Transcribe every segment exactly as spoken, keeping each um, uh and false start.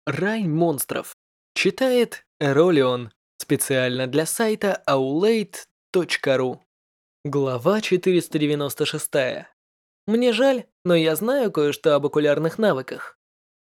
Рай монстров. Читает Эролион. Специально для сайта аулейт точка ру. Глава четыреста девяносто шесть. Мне жаль, но я знаю кое-что об окулярных навыках.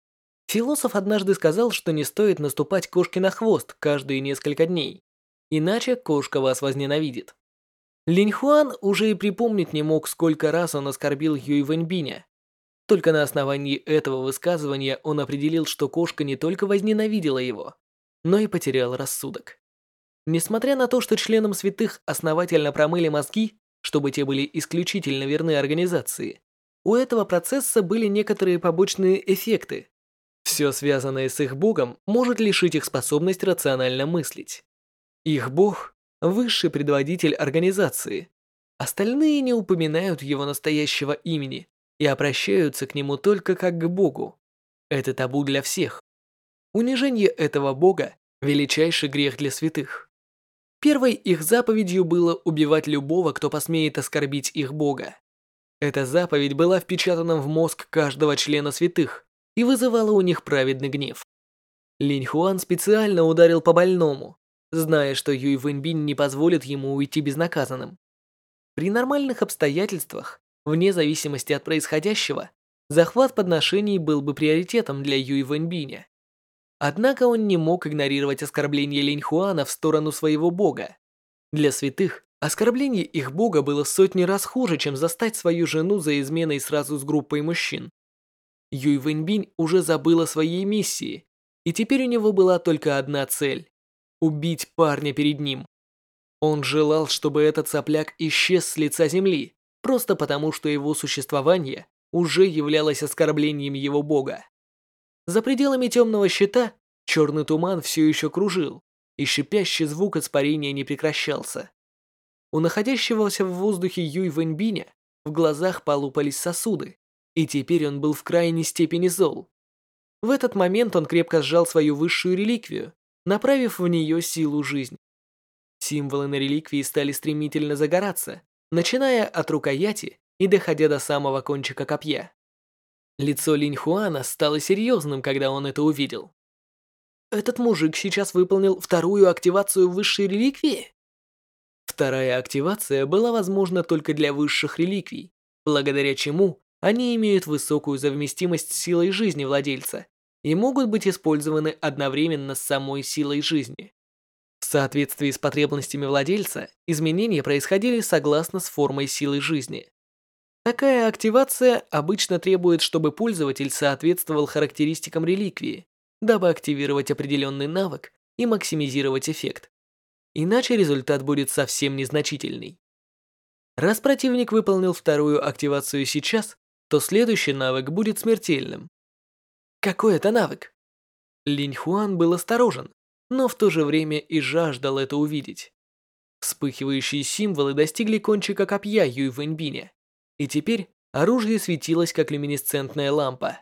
Философ однажды сказал, что не стоит наступать кошке на хвост каждые несколько дней, иначе кошка вас возненавидит. Линь Хуан уже и припомнить не мог, сколько раз он оскорбил Юй Вэньбиня. Только на основании этого высказывания он определил, что кошка не только возненавидела его, но и потеряла рассудок. Несмотря на то, что членам святых основательно промыли мозги, чтобы те были исключительно верны организации, у этого процесса были некоторые побочные эффекты. Все связанное с их богом может лишить их способность рационально мыслить. Их бог – высший предводитель организации. Остальные не упоминают его настоящего имени и обращаются к нему только как к богу. Это табу для всех. Унижение этого бога – величайший грех для святых. Первой их заповедью было убивать любого, кто посмеет оскорбить их бога. Эта заповедь была впечатана в мозг каждого члена святых и вызывала у них праведный гнев. Линь Хуан специально ударил по больному, зная, что Юй Вэньбинь не позволит ему уйти безнаказанным. При нормальных обстоятельствах, вне зависимости от происходящего, захват подношений был бы приоритетом для Юй Вэньбиня. Однако он не мог игнорировать оскорбление Линь Хуана в сторону своего бога. Для святых, оскорбление их бога было в сотни раз хуже, чем застать свою жену за изменой сразу с группой мужчин. Юй Вэньбинь уже забыл о своей миссии, и теперь у него была только одна цель – убить парня перед ним. Он желал, чтобы этот сопляк исчез с лица земли, просто потому, что его существование уже являлось оскорблением его бога. За пределами темного щита черный туман все еще кружил, и шипящий звук испарения не прекращался. У находящегося в воздухе Юй Вэньбиня в глазах полупались сосуды, и теперь он был в крайней степени зол. В этот момент он крепко сжал свою высшую реликвию, направив в нее силу жизни. Символы на реликвии стали стремительно загораться, начиная от рукояти и доходя до самого кончика копья. Лицо Линь Хуана стало серьезным, когда он это увидел. Этот мужик сейчас выполнил вторую активацию высшей реликвии? Вторая активация была возможна только для высших реликвий, благодаря чему они имеют высокую совместимость с силой жизни владельца и могут быть использованы одновременно с самой силой жизни. В соответствии с потребностями владельца, изменения происходили согласно с формой силы жизни. Такая активация обычно требует, чтобы пользователь соответствовал характеристикам реликвии, дабы активировать определенный навык и максимизировать эффект. Иначе результат будет совсем незначительный. Раз противник выполнил вторую активацию сейчас, то следующий навык будет смертельным. Какой это навык? Линь Хуан был осторожен, но в то же время и жаждал это увидеть. Вспыхивающие символы достигли кончика копья Юй Вэньбиня, и теперь оружие светилось, как люминесцентная лампа.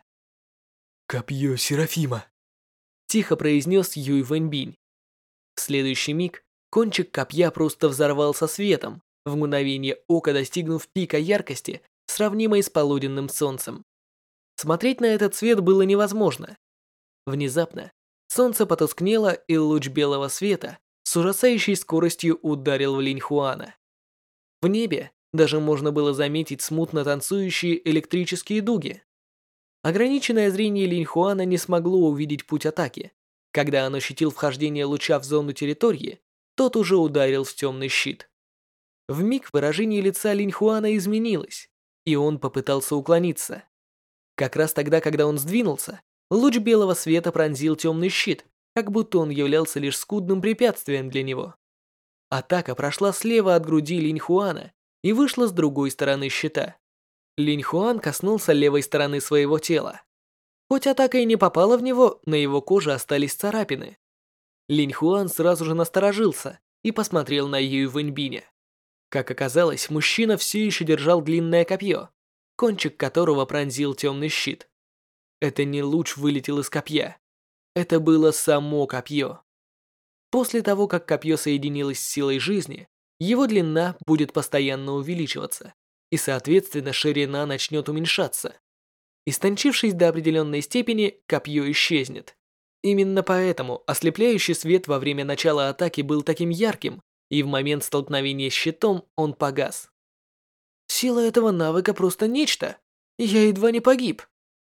«Копье Серафима», — тихо произнес Юй Вэньбинь. В следующий миг кончик копья просто взорвался светом, в мгновение ока достигнув пика яркости, сравнимой с полуденным солнцем. Смотреть на этот свет было невозможно. Внезапно солнце потускнело, и луч белого света с ужасающей скоростью ударил в Линь Хуана. В небе даже можно было заметить смутно танцующие электрические дуги. Ограниченное зрение Линь Хуана не смогло увидеть путь атаки. Когда он ощутил вхождение луча в зону территории, тот уже ударил в темный щит. Вмиг выражение лица Линь Хуана изменилось, и он попытался уклониться. Как раз тогда, когда он сдвинулся, луч белого света пронзил темный щит, как будто он являлся лишь скудным препятствием для него. Атака прошла слева от груди Линь Хуана и вышла с другой стороны щита. Линь Хуан коснулся левой стороны своего тела. Хоть атака и не попала в него, на его коже остались царапины. Линь Хуан сразу же насторожился и посмотрел на Юй Вэньбиня. Как оказалось, мужчина все еще держал длинное копье, кончик которого пронзил темный щит. Это не луч вылетел из копья. Это было само копье. После того, как копье соединилось с силой жизни, его длина будет постоянно увеличиваться, и, соответственно, ширина начнет уменьшаться. Истончившись до определенной степени, копье исчезнет. Именно поэтому ослепляющий свет во время начала атаки был таким ярким, и в момент столкновения с щитом он погас. Сила этого навыка просто нечто. Я едва не погиб.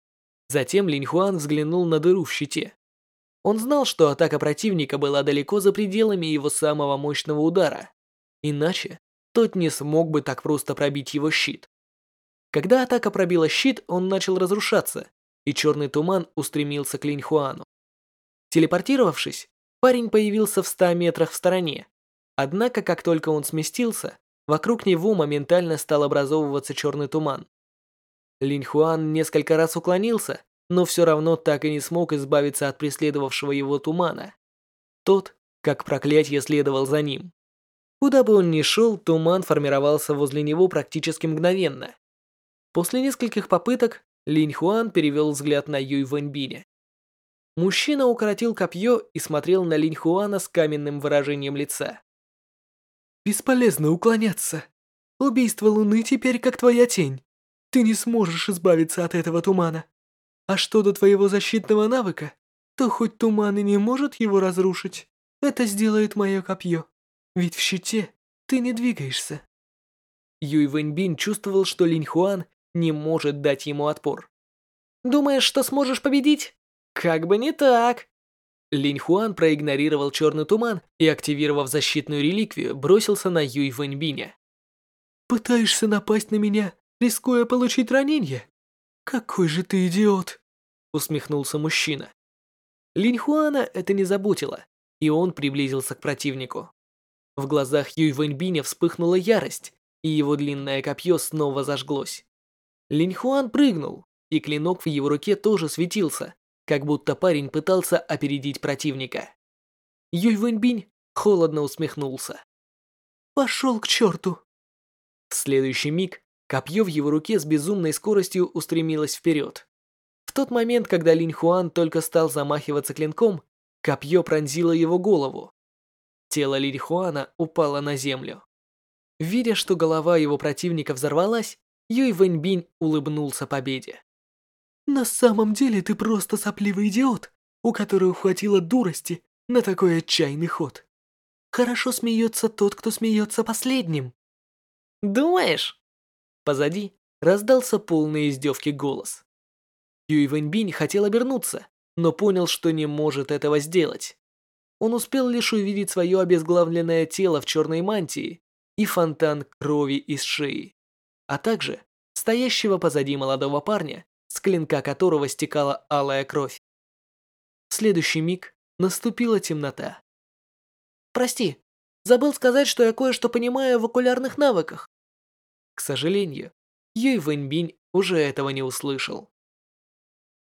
Затем Линь Хуан взглянул на дыру в щите. Он знал, что атака противника была далеко за пределами его самого мощного удара. Иначе тот не смог бы так просто пробить его щит. Когда атака пробила щит, он начал разрушаться, и черный туман устремился к Линь Хуану. Телепортировавшись, парень появился в ста метрах в стороне. Однако, как только он сместился, вокруг него моментально стал образовываться черный туман. Линь Хуан несколько раз уклонился, но все равно так и не смог избавиться от преследовавшего его тумана. Тот, как проклятье, следовал за ним. Куда бы он ни шел, туман формировался возле него практически мгновенно. После нескольких попыток Линь Хуан перевел взгляд на Юй Вэньбиня. Мужчина укоротил копье и смотрел на Линь Хуана с каменным выражением лица. Бесполезно уклоняться. Убийство Луны теперь как твоя тень. Ты не сможешь избавиться от этого тумана. А что до твоего защитного навыка, то хоть туман и не может его разрушить, это сделает мое копье. Ведь в щите ты не двигаешься. Юй Вэньбин чувствовал, что Линь Хуан не может дать ему отпор. «Думаешь, что сможешь победить? Как бы не так!» Линь Хуан проигнорировал черный туман и, активировав защитную реликвию, бросился на Юй Вэньбиня. «Пытаешься напасть на меня, рискуя получить ранение? Какой же ты идиот!» Усмехнулся мужчина. Линь Хуана это не заботило, и он приблизился к противнику. В глазах Юй Вэньбиня вспыхнула ярость, и его длинное копье снова зажглось. Линь Хуан прыгнул, и клинок в его руке тоже светился, как будто парень пытался опередить противника. Юй Вэньбинь холодно усмехнулся. «Пошел к черту!» В следующий миг копье в его руке с безумной скоростью устремилось вперед. В тот момент, когда Линь Хуан только стал замахиваться клинком, копье пронзило его голову. Тело Линь Хуана упало на землю. Видя, что голова его противника взорвалась, Юй Вэньбинь улыбнулся победе. «На самом деле ты просто сопливый идиот, у которого хватило дурости на такой отчаянный ход. Хорошо смеется тот, кто смеется последним». «Думаешь?» Позади раздался полный издевки голос. Юй Вэньбинь хотел обернуться, но понял, что не может этого сделать. Он успел лишь увидеть свое обезглавленное тело в черной мантии и фонтан крови из шеи, а также стоящего позади молодого парня, с клинка которого стекала алая кровь. В следующий миг наступила темнота. «Прости, забыл сказать, что я кое-что понимаю в окулярных навыках». К сожалению, Юй Вэньбинь уже этого не услышал.